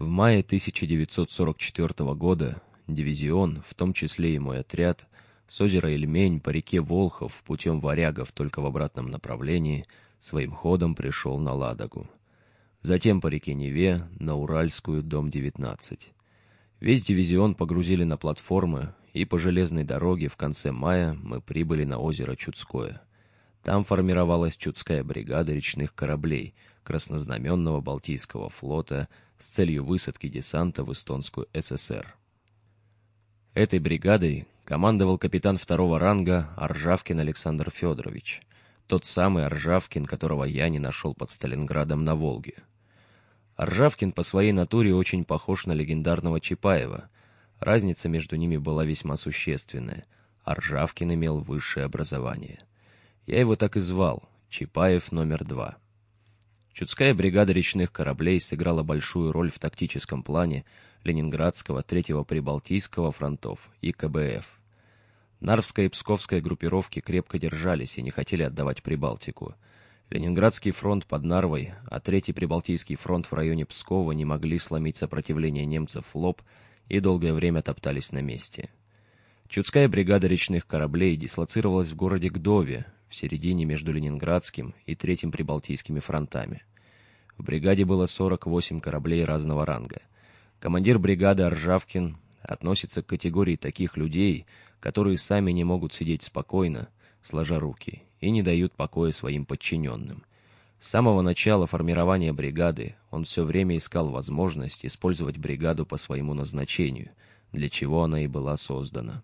В мае 1944 года дивизион, в том числе и мой отряд, с озера Ильмень по реке Волхов путем варягов только в обратном направлении, своим ходом пришел на Ладогу. Затем по реке Неве на Уральскую, дом 19. Весь дивизион погрузили на платформы, и по железной дороге в конце мая мы прибыли на озеро Чудское. Там формировалась Чудская бригада речных кораблей Краснознаменного Балтийского флота с целью высадки десанта в Эстонскую ССР. Этой бригадой командовал капитан второго ранга Аржавкин Александр Федорович, тот самый Аржавкин, которого я не нашел под Сталинградом на Волге. Аржавкин по своей натуре очень похож на легендарного Чапаева. Разница между ними была весьма существенная. Аржавкин имел высшее образование. Я его так и звал — Чапаев номер 2. Чудская бригада речных кораблей сыграла большую роль в тактическом плане Ленинградского, Третьего Прибалтийского фронтов и КБФ. Нарвская и Псковская группировки крепко держались и не хотели отдавать Прибалтику. Ленинградский фронт под Нарвой, а Третий Прибалтийский фронт в районе Пскова не могли сломить сопротивление немцев в лоб и долгое время топтались на месте. Чудская бригада речных кораблей дислоцировалась в городе Гдове, в середине между Ленинградским и Третьим Прибалтийскими фронтами. В бригаде было 48 кораблей разного ранга. Командир бригады Аржавкин относится к категории таких людей, которые сами не могут сидеть спокойно, сложа руки, и не дают покоя своим подчиненным. С самого начала формирования бригады он все время искал возможность использовать бригаду по своему назначению, для чего она и была создана.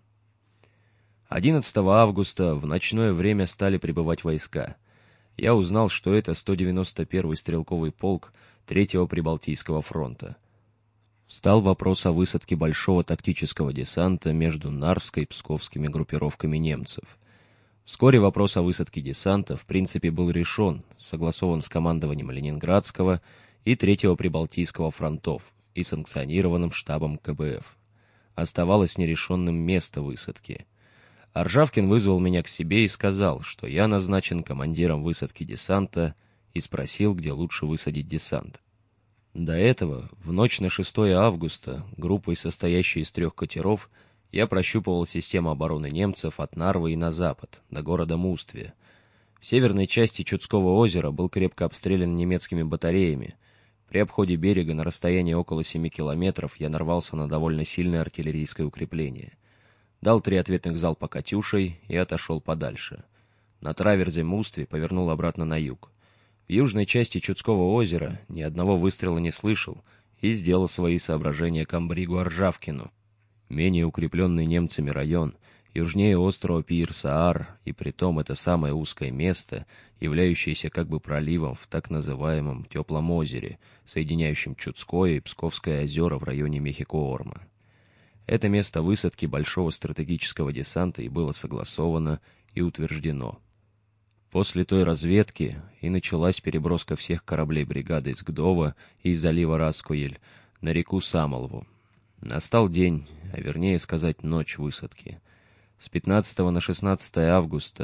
11 августа в ночное время стали прибывать войска. Я узнал, что это 191-й стрелковый полк 3-го Прибалтийского фронта. Встал вопрос о высадке большого тактического десанта между Нарвской и Псковскими группировками немцев. Вскоре вопрос о высадке десанта в принципе был решен, согласован с командованием Ленинградского и 3-го Прибалтийского фронтов и санкционированным штабом КБФ. Оставалось нерешенным место высадки. Аржавкин вызвал меня к себе и сказал, что я назначен командиром высадки десанта, и спросил, где лучше высадить десант. До этого, в ночь на 6 августа, группой, состоящей из 3 катеров, я прощупывал систему обороны немцев от Нарвы и на запад, до города Мустве. В северной части Чудского озера был крепко обстрелян немецкими батареями. При обходе берега на расстоянии около 7 километров я нарвался на довольно сильное артиллерийское укрепление. Дал 3 ответных залпа «Катюшей» и отошел подальше. На траверзе Мустве повернул обратно на юг. В южной части Чудского озера ни одного выстрела не слышал и сделал свои соображения комбригу Аржавкину. Менее укрепленный немцами район, южнее острова Пиир-Саар, и притом это самое узкое место, являющееся как бы проливом в так называемом Теплом озере, соединяющем Чудское и Псковское озера в районе Мехико-Орма. Это место высадки большого стратегического десанта и было согласовано и утверждено. После той разведки и началась переброска всех кораблей бригады из Гдова и из залива Раскоель на реку Самолву. Настал день, а вернее сказать ночь высадки. С 15 на 16 августа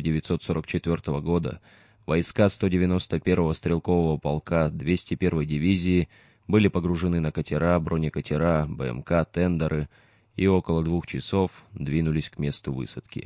1944 года войска 191-го стрелкового полка 201-й дивизии были погружены на катера, бронекатера, БМК, тендеры и около 2 часов двинулись к месту высадки.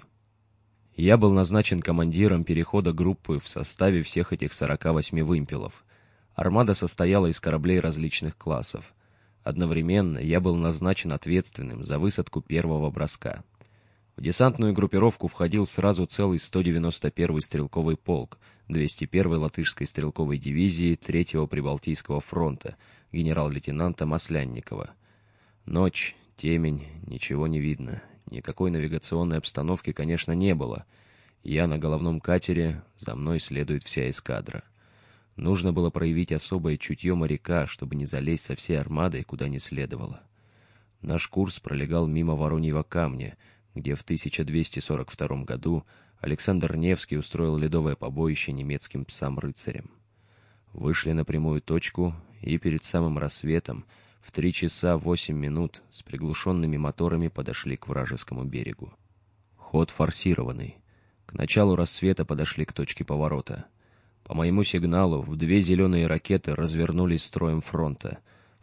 Я был назначен командиром перехода группы в составе всех этих 48 вымпелов. Армада состояла из кораблей различных классов. Одновременно я был назначен ответственным за высадку первого броска. В десантную группировку входил сразу целый 191-й стрелковый полк 201-й латышской стрелковой дивизии 3-го Прибалтийского фронта генерал-лейтенанта Маслянникова. Ночь, темень, ничего не видно. Никакой навигационной обстановки, конечно, не было. Я на головном катере, за мной следует вся эскадра. Нужно было проявить особое чутье моряка, чтобы не залезть со всей армадой, куда не следовало. Наш курс пролегал мимо Вороньего камня, где в 1242 году Александр Невский устроил ледовое побоище немецким псам-рыцарям. Вышли на прямую точку и перед самым рассветом в 3 часа 8 минут с приглушенными моторами подошли к вражескому берегу. Ход форсированный. К началу рассвета подошли к точке поворота. По моему сигналу в 2 зеленые ракеты развернулись строем фронта.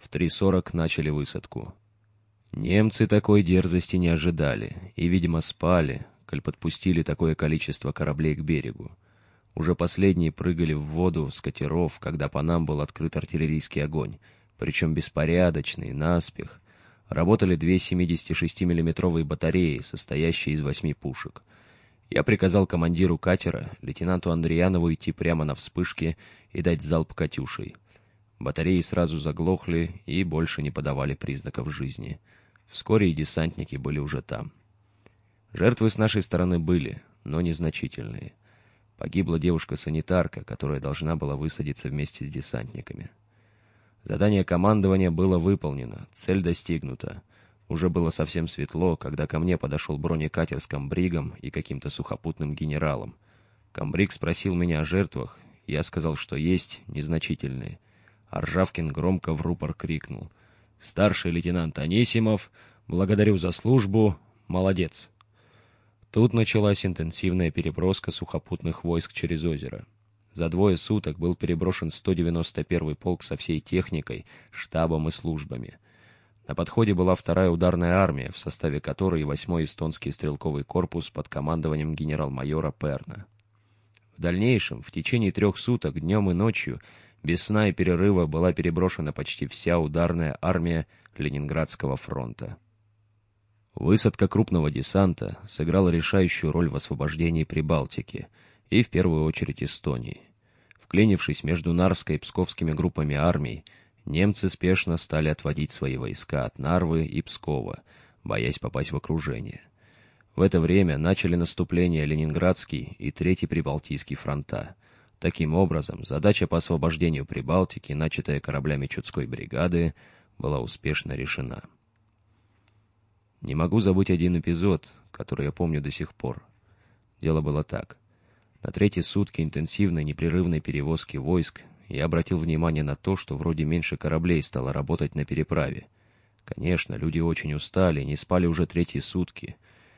В 3:40 начали высадку. Немцы такой дерзости не ожидали и, видимо, спали, коль подпустили такое количество кораблей к берегу. Уже последние прыгали в воду с катеров, когда по нам был открыт артиллерийский огонь, причем беспорядочный, наспех. Работали 2 76-миллиметровые батареи, состоящие из 8 пушек. Я приказал командиру катера, лейтенанту Андреянову, идти прямо на вспышки и дать залп «Катюшей». Батареи сразу заглохли и больше не подавали признаков жизни. Вскоре и десантники были уже там. Жертвы с нашей стороны были, но незначительные. Погибла девушка-санитарка, которая должна была высадиться вместе с десантниками. Задание командования было выполнено, цель достигнута. Уже было совсем светло, когда ко мне подошел бронекатер с комбригом и каким-то сухопутным генералом. Комбриг спросил меня о жертвах, я сказал, что есть незначительные. А Ржавкин громко в рупор крикнул: «Старший лейтенант Анисимов, благодарю за службу, молодец!» Тут началась интенсивная переброска сухопутных войск через озеро. За 2 суток был переброшен 191-й полк со всей техникой, штабом и службами. На подходе была 2-я ударная армия, в составе которой 8-й эстонский стрелковый корпус под командованием генерал-майора Перна. В дальнейшем, в течение 3 суток, днем и ночью, без сна и перерыва была переброшена почти вся ударная армия Ленинградского фронта. Высадка крупного десанта сыграла решающую роль в освобождении Прибалтики и, в первую очередь, Эстонии. Вклинившись между Нарвской и Псковскими группами армий, немцы спешно стали отводить свои войска от Нарвы и Пскова, боясь попасть в окружение. В это время начали наступление Ленинградский и Третий Прибалтийский фронта. Таким образом, задача по освобождению Прибалтики, начатая кораблями Чудской бригады, была успешно решена. Не могу забыть один эпизод, который я помню до сих пор. Дело было так. На 3-е сутки интенсивной непрерывной перевозки войск я обратил внимание на то, что вроде меньше кораблей стало работать на переправе. Конечно, люди очень устали, не спали уже 3-е сутки.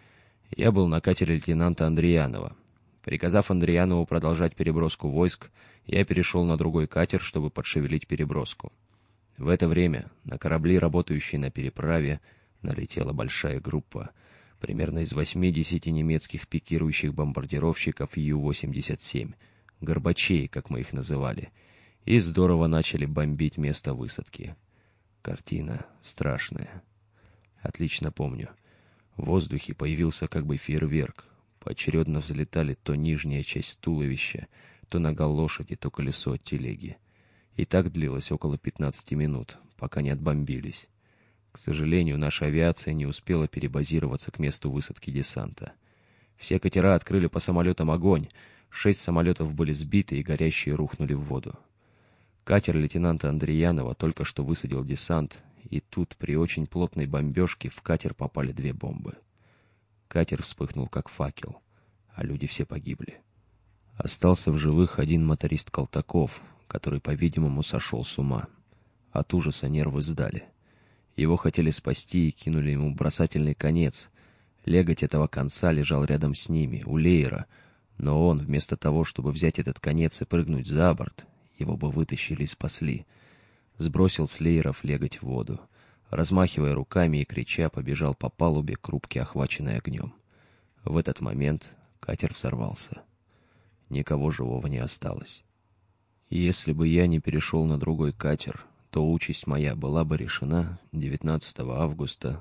Я был на катере лейтенанта Андреянова. Приказав Андреянову продолжать переброску войск, я перешел на другой катер, чтобы подшевелить переброску. В это время на корабли, работающие на переправе, налетела большая группа, примерно из 80 немецких пикирующих бомбардировщиков Ю-87, «горбачей», как мы их называли, и здорово начали бомбить место высадки. Картина страшная. Отлично помню. В воздухе появился как бы фейерверк. Поочередно взлетали то нижняя часть туловища, то нога лошади, то колесо от телеги. И так длилось около 15 минут, пока не отбомбились. К сожалению, наша авиация не успела перебазироваться к месту высадки десанта. Все катера открыли по самолетам огонь, 6 самолетов были сбиты и горящие рухнули в воду. Катер лейтенанта Андреянова только что высадил десант, и тут при очень плотной бомбежке в катер попали 2 бомбы. Катер вспыхнул как факел, а люди все погибли. Остался в живых один моторист Колтаков, который, по-видимому, сошел с ума. От ужаса нервы сдали. Его хотели спасти и кинули ему бросательный конец. Леготь этого конца лежал рядом с ними, у леера, но он, вместо того, чтобы взять этот конец и прыгнуть за борт, его бы вытащили и спасли, сбросил с лееров леготь в воду. Размахивая руками и крича, побежал по палубе к рубке, охваченной огнем. В этот момент катер взорвался. Никого живого не осталось. Если бы я не перешел на другой катер, то участь моя была бы решена 19 августа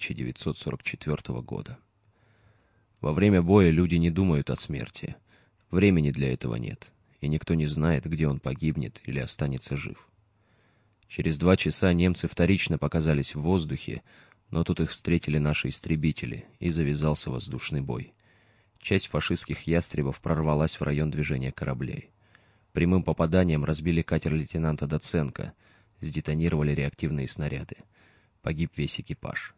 1944 года. Во время боя люди не думают о смерти. Времени для этого нет, и никто не знает, где он погибнет или останется жив. Через 2 часа немцы вторично показались в воздухе, но тут их встретили наши истребители, и завязался воздушный бой. Часть фашистских ястребов прорвалась в район движения кораблей. Прямым попаданием разбили катер лейтенанта Доценко, сдетонировали реактивные снаряды. Погиб весь экипаж.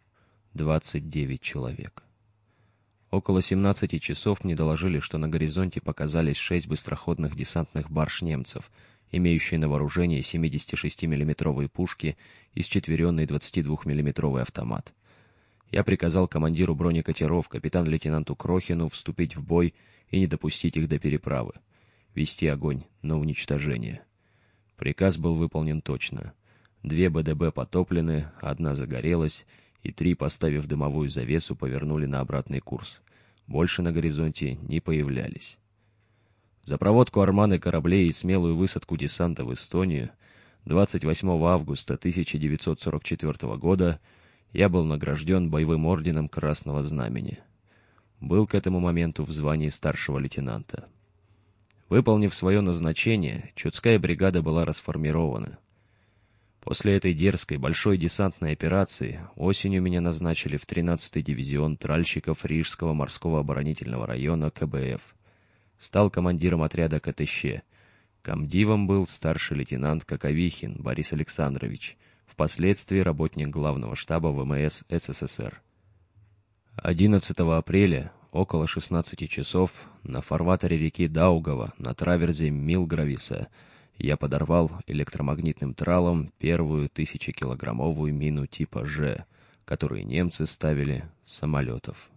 29 человек. Около 17 часов мне доложили, что на горизонте показались 6 быстроходных десантных барж немцев, имеющие на вооружении 76-миллиметровые пушки и счетверенный 22-миллиметровый автомат. Я приказал командиру бронекатеров, капитан-лейтенанту Крохину, вступить в бой и не допустить их до переправы, вести огонь на уничтожение. Приказ был выполнен точно. 2 БДБ потоплены, 1 загорелась, и 3, поставив дымовую завесу, повернули на обратный курс. Больше на горизонте не появлялись. За проводку армады кораблей и смелую высадку десанта в Эстонию 28 августа 1944 года я был награжден боевым орденом Красного Знамени. Был к этому моменту в звании старшего лейтенанта. Выполнив свое назначение, Чудская бригада была расформирована. После этой дерзкой большой десантной операции осенью меня назначили в 13-й дивизион тральщиков Рижского морского оборонительного района КБФ. Стал командиром отряда КТЩ. Комдивом был старший лейтенант Коковихин Борис Александрович, впоследствии работник главного штаба ВМС СССР. 11 апреля, около 16 часов, на фарватере реки Даугава на траверзе Милгрависа я подорвал электромагнитным тралом первую 1000-килограммовую мину типа «Ж», которую немцы ставили с самолетов.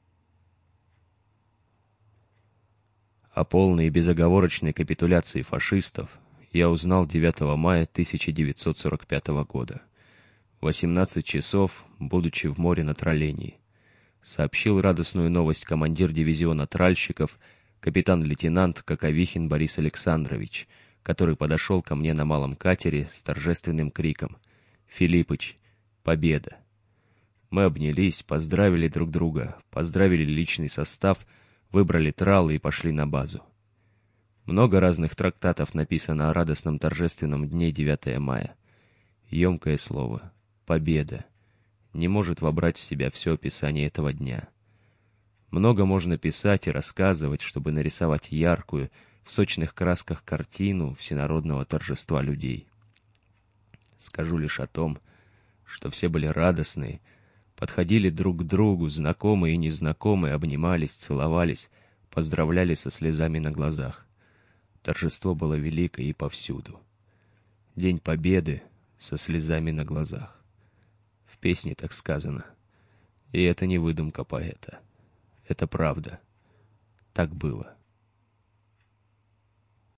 О полной и безоговорочной капитуляции фашистов я узнал 9 мая 1945 года. В 18 часов, будучи в море на траллении, сообщил радостную новость командир дивизиона тральщиков, капитан-лейтенант Коковихин Борис Александрович, который подошел ко мне на малом катере с торжественным криком: «Филиппыч, победа!». Мы обнялись, поздравили друг друга, поздравили личный состав, выбрали тралы и пошли на базу. Много разных трактатов написано о радостном торжественном дне 9 мая. Емкое слово «победа» не может вобрать в себя все описание этого дня. Много можно писать и рассказывать, чтобы нарисовать яркую, в сочных красках картину всенародного торжества людей. Скажу лишь о том, что все были радостные, подходили друг к другу, знакомые и незнакомые, обнимались, целовались, поздравляли со слезами на глазах. Торжество было великое и повсюду. День Победы со слезами на глазах. В песне так сказано. И это не выдумка поэта. Это правда. Так было.